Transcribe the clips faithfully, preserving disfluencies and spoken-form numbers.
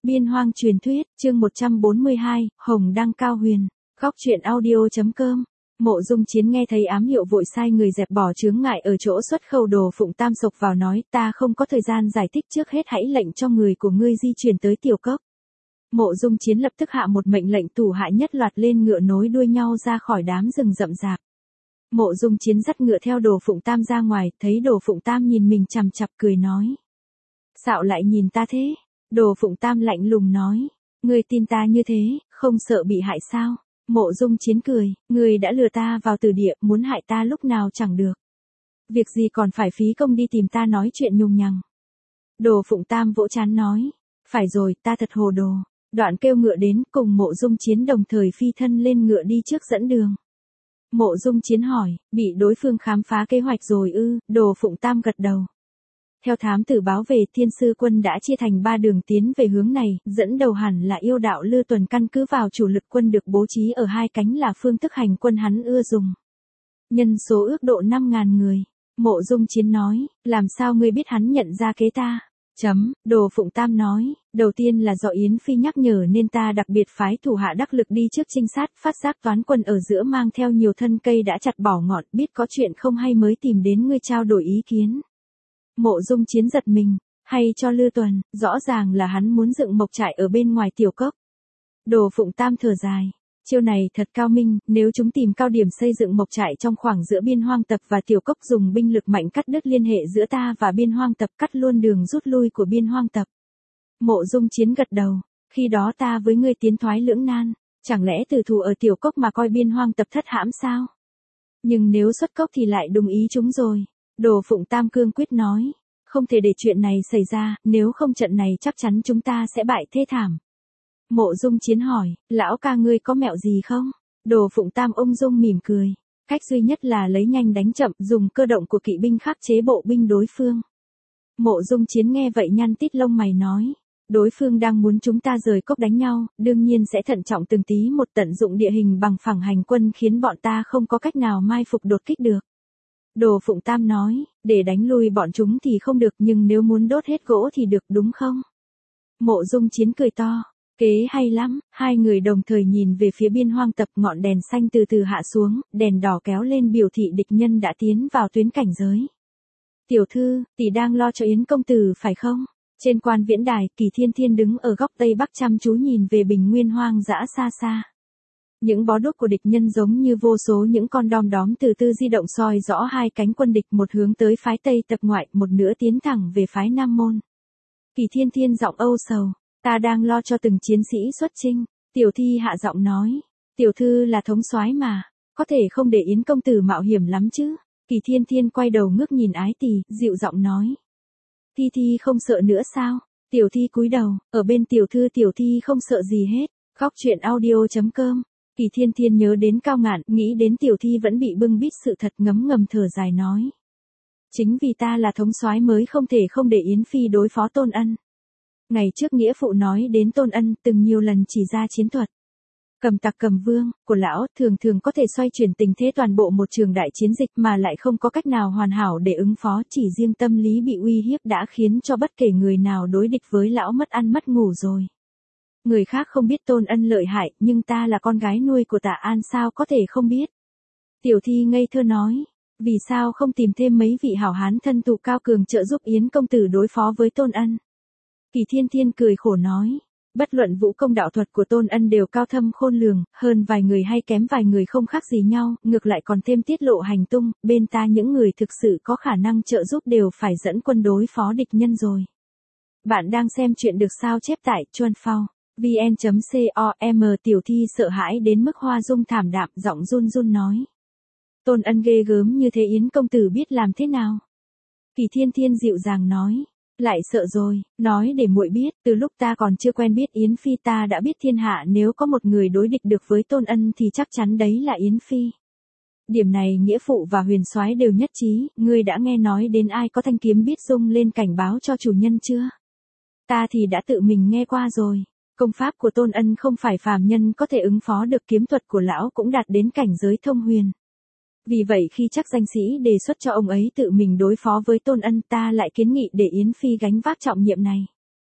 Biên Hoang truyền thuyết, chương một trăm bốn mươi hai, Hồng Đăng Cao Huyền. Góc truyện audio.com. Mộ Dung Chiến nghe thấy ám hiệu vội sai người dẹp bỏ chướng ngại ở chỗ xuất khẩu Đồ Phụng Tam sộc vào nói, ta không có thời gian giải thích, trước hết hãy lệnh cho người của ngươi di chuyển tới tiểu cốc. Mộ Dung Chiến lập tức hạ một mệnh lệnh, thủ hạ nhất loạt lên ngựa nối đuôi nhau ra khỏi đám rừng rậm rạp. Mộ Dung Chiến dắt ngựa theo Đồ Phụng Tam ra ngoài, thấy Đồ Phụng Tam nhìn mình chằm chằm cười nói. Sao lại nhìn ta thế? Đồ Phụng Tam lạnh lùng nói. Ngươi tin ta như thế, không sợ bị hại sao? Mộ Dung Chiến cười, ngươi đã lừa ta vào tử địa, muốn hại ta lúc nào chẳng được. Việc gì còn phải phí công đi tìm ta nói chuyện nhùng nhằng. Đồ Phụng Tam vỗ trán nói. Phải rồi, ta thật hồ đồ. Đoạn kêu ngựa đến, cùng Mộ Dung Chiến đồng thời phi thân lên ngựa đi trước dẫn đường. Mộ Dung Chiến hỏi, bị đối phương khám phá kế hoạch rồi ư? Đồ Phụng Tam gật đầu. Theo thám tử báo về, Thiên Sư quân đã chia thành ba đường tiến về hướng này, dẫn đầu hẳn là yêu đạo Lư Tuần, căn cứ vào chủ lực quân được bố trí ở hai cánh là phương thức hành quân hắn ưa dùng. Nhân số ước độ năm ngàn người. Mộ Dung Chiến nói, làm sao ngươi biết hắn nhận ra kế ta? Chấm, Đồ Phụng Tam nói, đầu tiên là do Yến Phi nhắc nhở nên ta đặc biệt phái thủ hạ đắc lực đi trước trinh sát, phát giác toán quân ở giữa mang theo nhiều thân cây đã chặt bỏ ngọn, biết có chuyện không hay mới tìm đến ngươi trao đổi ý kiến. Mộ Dung Chiến giật mình, hay cho Lư Tuần, rõ ràng là hắn muốn dựng mộc trại ở bên ngoài tiểu cốc. Đồ Phụng Tam thở dài, chiêu này thật cao minh, nếu chúng tìm cao điểm xây dựng mộc trại trong khoảng giữa Biên Hoang tập và tiểu cốc, dùng binh lực mạnh cắt đứt liên hệ giữa ta và Biên Hoang tập, cắt luôn đường rút lui của Biên Hoang tập. Mộ Dung Chiến gật đầu, khi đó ta với ngươi tiến thoái lưỡng nan, chẳng lẽ từ thù ở tiểu cốc mà coi Biên Hoang tập thất hãm sao? Nhưng nếu xuất cốc thì lại đồng ý chúng rồi. Đồ Phụng Tam cương quyết nói, không thể để chuyện này xảy ra, nếu không trận này chắc chắn chúng ta sẽ bại thê thảm. Mộ Dung Chiến hỏi, lão ca ngươi có mẹo gì không? Đồ Phụng Tam ung dung mỉm cười, cách duy nhất là lấy nhanh đánh chậm, dùng cơ động của kỵ binh khắc chế bộ binh đối phương. Mộ Dung Chiến nghe vậy nhăn tít lông mày nói, đối phương đang muốn chúng ta rời cốc đánh nhau, đương nhiên sẽ thận trọng từng tí một, tận dụng địa hình bằng phẳng hành quân khiến bọn ta không có cách nào mai phục đột kích được. Đồ Phụng Tam nói, để đánh lui bọn chúng thì không được, nhưng nếu muốn đốt hết gỗ thì được đúng không? Mộ Dung Chiến cười to, kế hay lắm. Hai người đồng thời nhìn về phía Biên Hoang tập, ngọn đèn xanh từ từ hạ xuống, đèn đỏ kéo lên biểu thị địch nhân đã tiến vào tuyến cảnh giới. Tiểu thư, tỷ đang lo cho Yến công tử phải không? Trên quan viễn đài, Kỳ Thiên Thiên đứng ở góc tây bắc chăm chú nhìn về bình nguyên hoang dã xa xa. Những bó đuốc của địch nhân giống như vô số những con đom đóm từ từ di động soi rõ hai cánh quân địch, một hướng tới phái Tây tập ngoại, một nữa tiến thẳng về phái Nam môn. Kỳ Thiên Thiên giọng âu sầu, ta đang lo cho từng chiến sĩ xuất chinh. Tiểu Thi hạ giọng nói, tiểu thư là thống soái mà, có thể không để Yến công tử mạo hiểm lắm chứ? Kỳ Thiên Thiên quay đầu ngước nhìn Ái Tỳ, dịu giọng nói, Thi Thi không sợ nữa sao? Tiểu Thi cúi đầu, ở bên tiểu thư tiểu Thi không sợ gì hết. Góc truyện audio.com. Kỳ Thiên Thiên nhớ đến Cao Ngạn, nghĩ đến tiểu Thi vẫn bị bưng bít sự thật, ngấm ngầm thở dài nói. Chính vì ta là thống soái mới không thể không để Yến Phi đối phó Tôn Ân. Ngày trước nghĩa phụ nói đến Tôn Ân, từng nhiều lần chỉ ra chiến thuật. Cầm tặc cầm vương, của lão, thường thường có thể xoay chuyển tình thế toàn bộ một trường đại chiến dịch mà lại không có cách nào hoàn hảo để ứng phó, chỉ riêng tâm lý bị uy hiếp đã khiến cho bất kể người nào đối địch với lão mất ăn mất ngủ rồi. Người khác không biết Tôn Ân lợi hại, nhưng ta là con gái nuôi của Tạ An sao có thể không biết. Tiểu Thi ngây thơ nói, vì sao không tìm thêm mấy vị hảo hán thân tù cao cường trợ giúp Yến công tử đối phó với Tôn Ân? Kỳ Thiên Thiên cười khổ nói, bất luận vũ công đạo thuật của Tôn Ân đều cao thâm khôn lường, hơn vài người hay kém vài người không khác gì nhau, ngược lại còn thêm tiết lộ hành tung, bên ta những người thực sự có khả năng trợ giúp đều phải dẫn quân đối phó địch nhân rồi. Bạn đang xem chuyện được sao chép tại chuan phao vn.com. Tiểu Thi sợ hãi đến mức hoa dung thảm đạm, giọng run run nói. Tôn Ân ghê gớm như thế Yến công tử biết làm thế nào? Kỳ Thiên Thiên dịu dàng nói. Lại sợ rồi, nói để muội biết, từ lúc ta còn chưa quen biết Yến Phi ta đã biết thiên hạ nếu có một người đối địch được với Tôn Ân thì chắc chắn đấy là Yến Phi. Điểm này nghĩa phụ và huyền soái đều nhất trí, ngươi đã nghe nói đến ai có thanh kiếm biết rung lên cảnh báo cho chủ nhân chưa? Ta thì đã tự mình nghe qua rồi. Công pháp của Tôn Ân không phải phàm nhân có thể ứng phó được, kiếm thuật của lão cũng đạt đến cảnh giới thông huyền. Vì vậy khi chắc danh sĩ đề xuất cho ông ấy tự mình đối phó với Tôn Ân, ta lại kiến nghị để Yến Phi gánh vác trọng nhiệm này.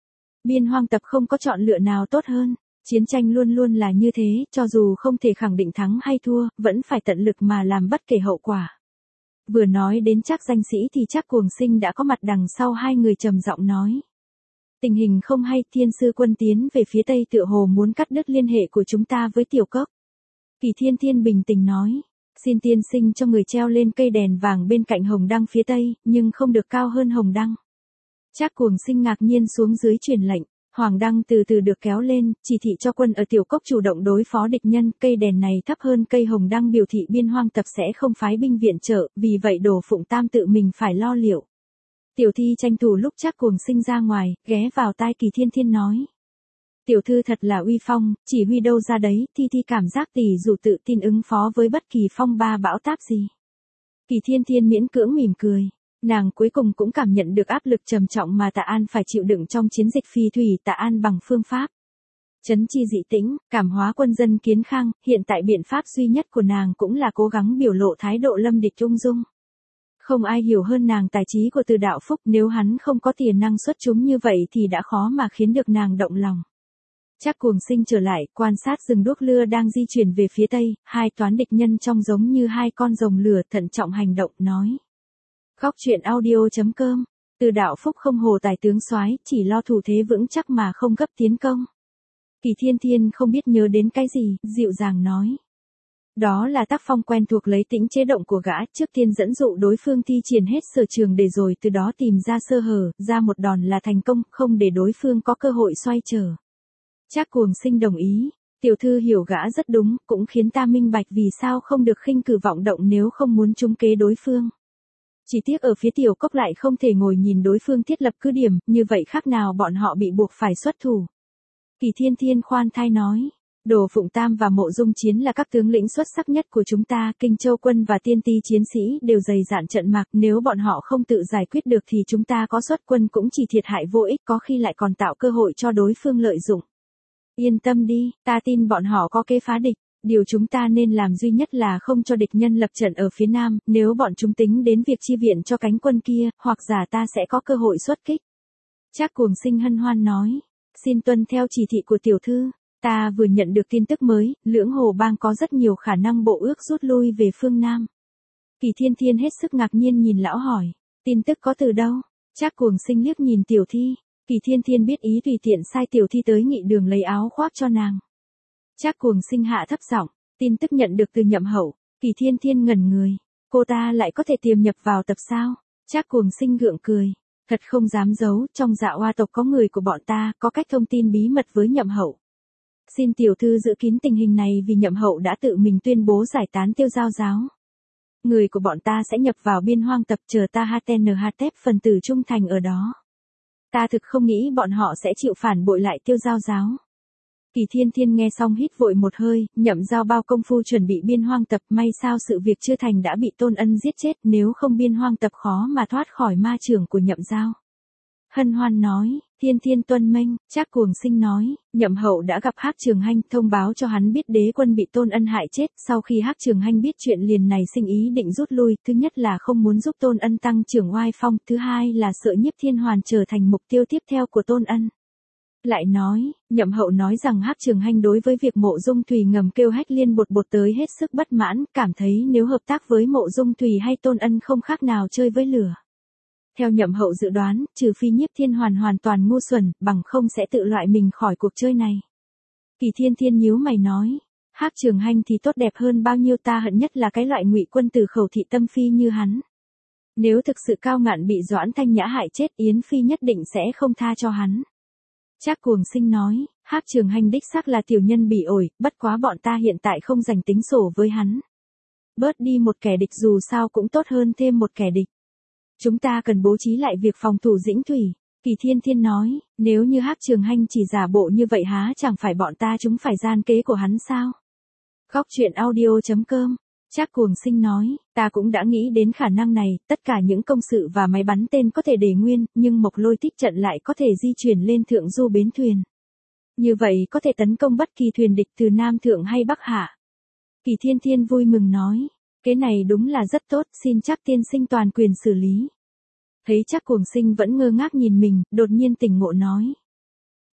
Biên hoang tập không có chọn lựa nào tốt hơn. Chiến tranh luôn luôn là như thế, cho dù không thể khẳng định thắng hay thua, vẫn phải tận lực mà làm bất kể hậu quả. Vừa nói đến Trác danh sĩ thì Trác Cuồng Sinh đã có mặt đằng sau hai người trầm giọng nói. Tình hình không hay, Thiên sư quân tiến về phía tây tựa hồ muốn cắt đứt liên hệ của chúng ta với Tiểu Cốc. Kỳ Thiên Thiên bình tĩnh nói. Xin tiên sinh cho người treo lên cây đèn vàng bên cạnh hồng đăng phía tây, nhưng không được cao hơn hồng đăng. Trác Cuồng Sinh ngạc nhiên xuống dưới truyền lệnh. Hoàng đăng từ từ được kéo lên, chỉ thị cho quân ở Tiểu Cốc chủ động đối phó địch nhân, cây đèn này thấp hơn cây hồng đăng biểu thị biên hoang tập sẽ không phái binh viện trợ, vì vậy Đồ Phụng Tam tự mình phải lo liệu. Tiểu Thi tranh thủ lúc Trác Cuồng Sinh ra ngoài, ghé vào tai Kỳ Thiên Thiên nói. Tiểu thư thật là uy phong, chỉ huy đâu ra đấy, Thi Thi cảm giác tỷ dù tự tin ứng phó với bất kỳ phong ba bão táp gì. Kỳ Thiên Thiên miễn cưỡng mỉm cười. Nàng cuối cùng cũng cảm nhận được áp lực trầm trọng mà Tạ An phải chịu đựng trong chiến dịch phi thủy Tạ An bằng phương pháp trấn chi dị tĩnh, cảm hóa quân dân kiến khang, hiện tại biện pháp duy nhất của nàng cũng là cố gắng biểu lộ thái độ lâm địch ung dung. Không ai hiểu hơn nàng tài trí của Từ Đạo Phúc, nếu hắn không có tiền năng xuất chúng như vậy thì đã khó mà khiến được nàng động lòng. Trác Cuồng Sinh trở lại, quan sát rừng đuốc lưa đang di chuyển về phía tây, hai toán địch nhân trông giống như hai con rồng lửa thận trọng hành động, nói. Góc truyện audio chấm com. Từ Đạo Phúc không hồ tài tướng soái, chỉ lo thủ thế vững chắc mà không gấp tiến công. Kỳ Thiên Thiên không biết nhớ đến cái gì, dịu dàng nói. Đó là tác phong quen thuộc lấy tĩnh chế động của gã, trước tiên dẫn dụ đối phương thi triển hết sở trường để rồi từ đó tìm ra sơ hở, ra một đòn là thành công, không để đối phương có cơ hội xoay trở. Trác Cuồng Sinh đồng ý. Tiểu thư hiểu gã rất đúng, cũng khiến ta minh bạch vì sao không được khinh cử vọng động nếu không muốn trúng kế đối phương. Chỉ tiếc ở phía Tiểu Cốc lại không thể ngồi nhìn đối phương thiết lập cứ điểm, như vậy khác nào bọn họ bị buộc phải xuất thủ. Kỳ Thiên Thiên khoan thai nói, Đồ Phụng Tam và Mộ Dung Chiến là các tướng lĩnh xuất sắc nhất của chúng ta, Kinh Châu quân và tiên ti chiến sĩ đều dày dạn trận mạc, nếu bọn họ không tự giải quyết được thì chúng ta có xuất quân cũng chỉ thiệt hại vô ích, có khi lại còn tạo cơ hội cho đối phương lợi dụng. Yên tâm đi, ta tin bọn họ có kế phá địch. Điều chúng ta nên làm duy nhất là không cho địch nhân lập trận ở phía nam, nếu bọn chúng tính đến việc chi viện cho cánh quân kia, hoặc giả ta sẽ có cơ hội xuất kích. Trác Cuồng Sinh hân hoan nói, xin tuân theo chỉ thị của tiểu thư, ta vừa nhận được tin tức mới, Lưỡng Hồ Bang có rất nhiều khả năng bộ ước rút lui về phương nam. Kỳ Thiên Thiên hết sức ngạc nhiên nhìn lão hỏi, tin tức có từ đâu? Trác Cuồng Sinh liếc nhìn Tiểu Thi, Kỳ Thiên Thiên biết ý tùy tiện sai Tiểu Thi tới nghị đường lấy áo khoác cho nàng. Trác Cuồng Sinh hạ thấp giọng, tin tức nhận được từ Nhậm Hậu. Kỳ Thiên Thiên ngẩn người, cô ta lại có thể tiềm nhập vào tập sao? Trác Cuồng Sinh gượng cười, thật không dám giấu, trong Dạ Oa tộc có người của bọn ta, có cách thông tin bí mật với Nhậm Hậu. Xin tiểu thư giữ kín tình hình này vì Nhậm Hậu đã tự mình tuyên bố giải tán Tiêu Giao giáo. Người của bọn ta sẽ nhập vào biên hoang tập, chờ ta hát en hát tép phần tử trung thành ở đó. Ta thực không nghĩ bọn họ sẽ chịu phản bội lại Tiêu Giao giáo. Kỳ Thiên Thiên nghe xong hít vội một hơi, Nhậm Giao bao công phu chuẩn bị biên hoang tập, may sao sự việc chưa thành đã bị Tôn Ân giết chết, nếu không biên hoang tập khó mà thoát khỏi ma trưởng của Nhậm Giao. Hân hoan nói, Thiên Thiên tuân mệnh. Trác Cuồng Sinh nói, Nhậm Hậu đã gặp Hắc Trường Hanh, thông báo cho hắn biết đế quân bị Tôn Ân hại chết, sau khi Hắc Trường Hanh biết chuyện liền này sinh ý định rút lui, thứ nhất là không muốn giúp Tôn Ân tăng trưởng oai phong, thứ hai là sợ Nhiếp Thiên Hoàn trở thành mục tiêu tiếp theo của Tôn Ân. Lại nói, Nhậm Hậu nói rằng Hắc Trường Hanh đối với việc Mộ Dung Thùy ngầm kêu Hách Liên bột bột tới hết sức bất mãn, cảm thấy nếu hợp tác với Mộ Dung Thùy hay Tôn Ân không khác nào chơi với lửa. Theo Nhậm Hậu dự đoán, trừ phi Nhiếp Thiên Hoàn hoàn toàn ngu xuẩn, bằng không sẽ tự loại mình khỏi cuộc chơi này. Kỳ Thiên Thiên nhíu mày nói, Hắc Trường Hanh thì tốt đẹp hơn bao nhiêu, ta hận nhất là cái loại ngụy quân tử khẩu thị tâm phi như hắn. Nếu thực sự cao ngạn bị Doãn Thanh Nhã hại chết, Yến Phi nhất định sẽ không tha cho hắn. Trác Cuồng Sinh nói, Hắc Trường Hanh đích xác là tiểu nhân bỉ ổi, bất quá bọn ta hiện tại không dành tính sổ với hắn. Bớt đi một kẻ địch dù sao cũng tốt hơn thêm một kẻ địch. Chúng ta cần bố trí lại việc phòng thủ Dĩnh Thủy. Kỳ Thiên Thiên nói, nếu như Hắc Trường Hanh chỉ giả bộ như vậy há chẳng phải bọn ta chúng phải gian kế của hắn sao? Góc truyện audio chấm com. Trác Cuồng Sinh nói, ta cũng đã nghĩ đến khả năng này, tất cả những công sự và máy bắn tên có thể để nguyên, nhưng Mộc Lôi Tích trận lại có thể di chuyển lên thượng du bến thuyền. Như vậy có thể tấn công bất kỳ thuyền địch từ Nam Thượng hay Bắc Hạ. Kỳ Thiên Thiên vui mừng nói, cái này đúng là rất tốt, xin Trác tiên sinh toàn quyền xử lý. Thấy Trác Cuồng Sinh vẫn ngơ ngác nhìn mình, đột nhiên tỉnh ngộ nói.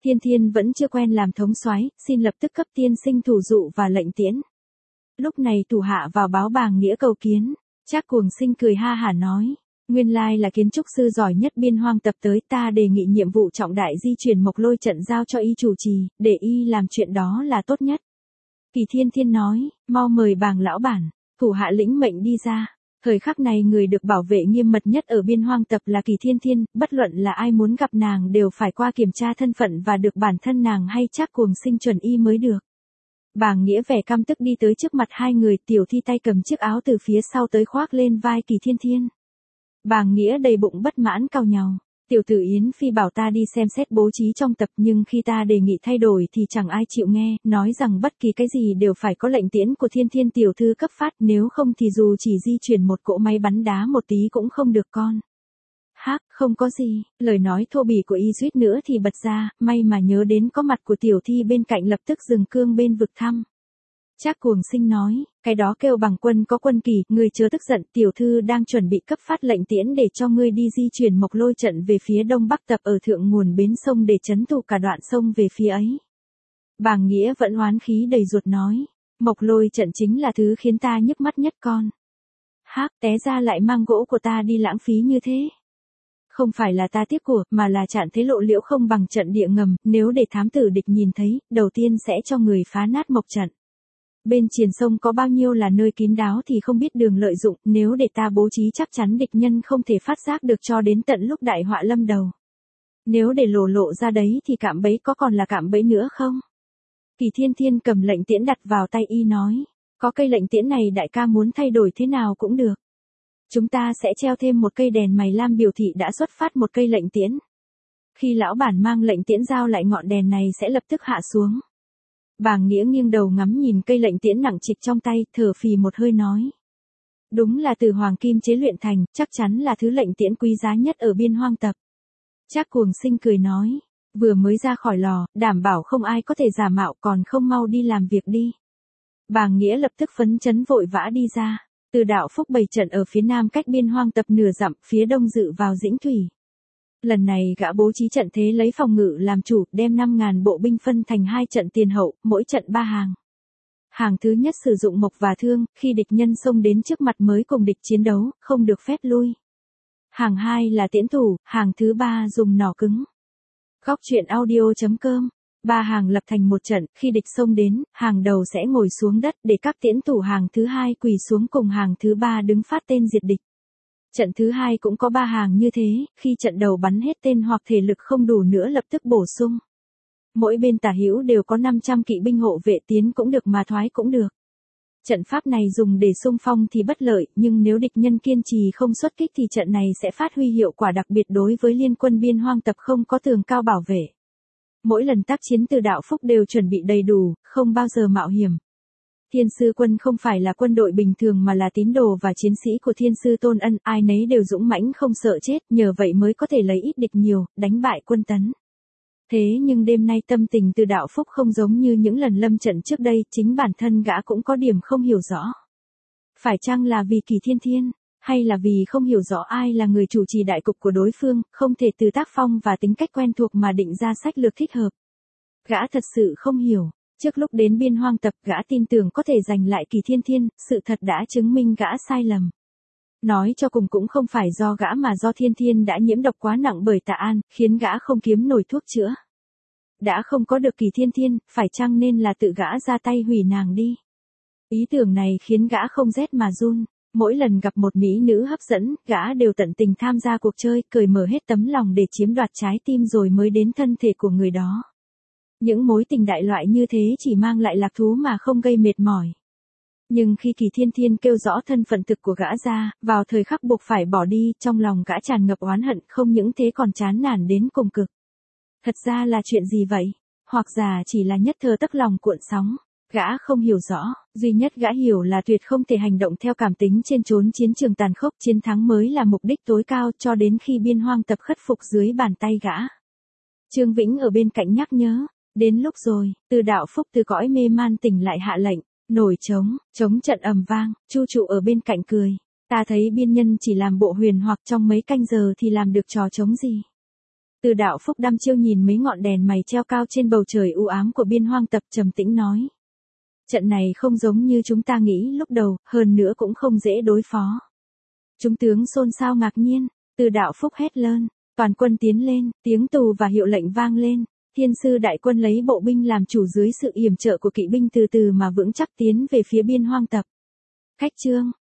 Thiên Thiên vẫn chưa quen làm thống soái, xin lập tức cấp tiên sinh thủ dụ và lệnh tiễn. Lúc này thủ hạ vào báo Bàng Nghĩa cầu kiến, Trác Cuồng Sinh cười ha hả nói, nguyên lai là kiến trúc sư giỏi nhất Biên Hoang Tập tới, ta đề nghị nhiệm vụ trọng đại di chuyển Mộc Lôi trận giao cho y chủ trì, để y làm chuyện đó là tốt nhất. Kỳ Thiên Thiên nói, mau mời Bàng lão bản. Thủ hạ lĩnh mệnh đi ra. Thời khắc này người được bảo vệ nghiêm mật nhất ở Biên Hoang Tập là Kỳ Thiên Thiên, bất luận là ai muốn gặp nàng đều phải qua kiểm tra thân phận và được bản thân nàng hay Trác Cuồng Sinh chuẩn y mới được. Bàng Nghĩa vẻ căm tức đi tới trước mặt hai người, Tiểu Thi tay cầm chiếc áo từ phía sau tới khoác lên vai Kỳ Thiên Thiên. Bàng Nghĩa đầy bụng bất mãn cau nhàu, tiểu tử Yến Phi bảo ta đi xem xét bố trí trong tập, nhưng khi ta đề nghị thay đổi thì chẳng ai chịu nghe, nói rằng bất kỳ cái gì đều phải có lệnh tiễn của Thiên Thiên tiểu thư cấp phát, nếu không thì dù chỉ di chuyển một cỗ máy bắn đá một tí cũng không được con. Hác, không có gì, lời nói thô bỉ của y suýt nữa thì bật ra, may mà nhớ đến có mặt của Tiểu Thi bên cạnh lập tức dừng cương bên vực thăm. Trác Cuồng Sinh nói, cái đó kêu bằng quân có quân kỳ, ngươi chớ tức giận, tiểu thư đang chuẩn bị cấp phát lệnh tiễn để cho ngươi đi di chuyển Mộc Lôi trận về phía đông bắc tập ở thượng nguồn bến sông để trấn thủ cả đoạn sông về phía ấy. Bàng Nghĩa vẫn oán khí đầy ruột nói, Mộc Lôi trận chính là thứ khiến ta nhức mắt nhất con. Hác, té ra lại mang gỗ của ta đi lãng phí như thế. Không phải là ta tiếc của, mà là Trạng Thế Lộ Liễu không bằng trận địa ngầm, nếu để thám tử địch nhìn thấy, đầu tiên sẽ cho người phá nát mộc trận. Bên triền sông có bao nhiêu là nơi kín đáo thì không biết đường lợi dụng, nếu để ta bố trí chắc chắn địch nhân không thể phát giác được cho đến tận lúc đại họa lâm đầu. Nếu để lộ lộ ra đấy thì cạm bẫy có còn là cạm bẫy nữa không? Kỳ Thiên Thiên cầm lệnh tiễn đặt vào tay y nói, có cây lệnh tiễn này đại ca muốn thay đổi thế nào cũng được. Chúng ta sẽ treo thêm một cây đèn mày lam biểu thị đã xuất phát một cây lệnh tiễn. Khi lão bản mang lệnh tiễn giao lại ngọn đèn này sẽ lập tức hạ xuống. Bàng Nghĩa nghiêng đầu ngắm nhìn cây lệnh tiễn nặng trịch trong tay, thở phì một hơi nói. Đúng là từ hoàng kim chế luyện thành, chắc chắn là thứ lệnh tiễn quý giá nhất ở Biên Hoang Tập. Trác Cuồng Sinh cười nói, vừa mới ra khỏi lò, đảm bảo không ai có thể giả mạo, còn không mau đi làm việc đi. Bàng Nghĩa lập tức phấn chấn vội vã đi ra. Từ Đạo Phúc bày trận ở phía nam cách Biên Hoang Tập nửa dặm, phía đông dự vào Dĩnh Thủy. Lần này gã bố trí trận thế lấy phòng ngự làm chủ, đem năm ngàn bộ binh phân thành hai trận tiền hậu, mỗi trận ba hàng. Hàng thứ nhất sử dụng mộc và thương, khi địch nhân xông đến trước mặt mới cùng địch chiến đấu, không được phép lui. Hàng hai là tiễn thủ, hàng thứ ba dùng nỏ cứng. Góc truyện audio chấm com. Ba hàng lập thành một trận, khi địch xông đến, hàng đầu sẽ ngồi xuống đất để các tiễn thủ hàng thứ hai quỳ xuống cùng hàng thứ ba đứng phát tên diệt địch. Trận thứ hai cũng có ba hàng như thế, khi trận đầu bắn hết tên hoặc thể lực không đủ nữa lập tức bổ sung. Mỗi bên tả hữu đều có năm trăm kỵ binh hộ vệ, tiến cũng được mà thoái cũng được. Trận pháp này dùng để xung phong thì bất lợi, nhưng nếu địch nhân kiên trì không xuất kích thì trận này sẽ phát huy hiệu quả đặc biệt đối với liên quân Biên Hoang Tập không có tường cao bảo vệ. Mỗi lần tác chiến Từ Đạo Phúc đều chuẩn bị đầy đủ, không bao giờ mạo hiểm. Thiên sư quân không phải là quân đội bình thường mà là tín đồ và chiến sĩ của thiên sư Tôn Ân, ai nấy đều dũng mãnh không sợ chết, nhờ vậy mới có thể lấy ít địch nhiều, đánh bại quân Tấn. Thế nhưng đêm nay tâm tình Từ Đạo Phúc không giống như những lần lâm trận trước đây, chính bản thân gã cũng có điểm không hiểu rõ. Phải chăng là vì Kỳ Thiên Thiên, hay là vì không hiểu rõ ai là người chủ trì đại cục của đối phương, không thể từ tác phong và tính cách quen thuộc mà định ra sách lược thích hợp. Gã thật sự không hiểu. Trước lúc đến Biên Hoang Tập, gã tin tưởng có thể giành lại Kỳ Thiên Thiên, sự thật đã chứng minh gã sai lầm. Nói cho cùng cũng không phải do gã mà do Thiên Thiên đã nhiễm độc quá nặng bởi Tạ An, khiến gã không kiếm nổi thuốc chữa. Đã không có được Kỳ Thiên Thiên, phải chăng nên là tự gã ra tay hủy nàng đi. Ý tưởng này khiến gã không rét mà run. Mỗi lần gặp một mỹ nữ hấp dẫn, gã đều tận tình tham gia cuộc chơi, cởi mở hết tấm lòng để chiếm đoạt trái tim rồi mới đến thân thể của người đó. Những mối tình đại loại như thế chỉ mang lại lạc thú mà không gây mệt mỏi. Nhưng khi Kỳ Thiên Thiên kêu rõ thân phận thực của gã ra, vào thời khắc buộc phải bỏ đi, trong lòng gã tràn ngập oán hận, không những thế còn chán nản đến cùng cực. Thật ra là chuyện gì vậy? Hoặc giả chỉ là nhất thời tức lòng cuộn sóng. Gã không hiểu rõ, duy nhất gã hiểu là tuyệt không thể hành động theo cảm tính trên chốn chiến trường tàn khốc, chiến thắng mới là mục đích tối cao cho đến khi Biên Hoang Tập khất phục dưới bàn tay gã. Trương Vĩnh ở bên cạnh nhắc nhớ, đến lúc rồi, Từ Đạo Phúc từ cõi mê man tỉnh lại hạ lệnh, nổi trống, trống trận ầm vang, Chu Trụ ở bên cạnh cười, ta thấy biên nhân chỉ làm bộ huyền hoặc trong mấy canh giờ thì làm được trò trống gì. Từ đạo Phúc đăm chiêu nhìn mấy ngọn đèn mày treo cao trên bầu trời u ám của Biên Hoang Tập, trầm tĩnh nói. Trận này không giống như chúng ta nghĩ lúc đầu, hơn nữa cũng không dễ đối phó. Chúng tướng xôn xao ngạc nhiên, Từ đạo Phúc hét lớn, toàn quân tiến lên, tiếng tù và hiệu lệnh vang lên. Thiên sư đại quân lấy bộ binh làm chủ dưới sự yểm trợ của kỵ binh từ từ mà vững chắc tiến về phía Biên Hoang Tập. Khách trương,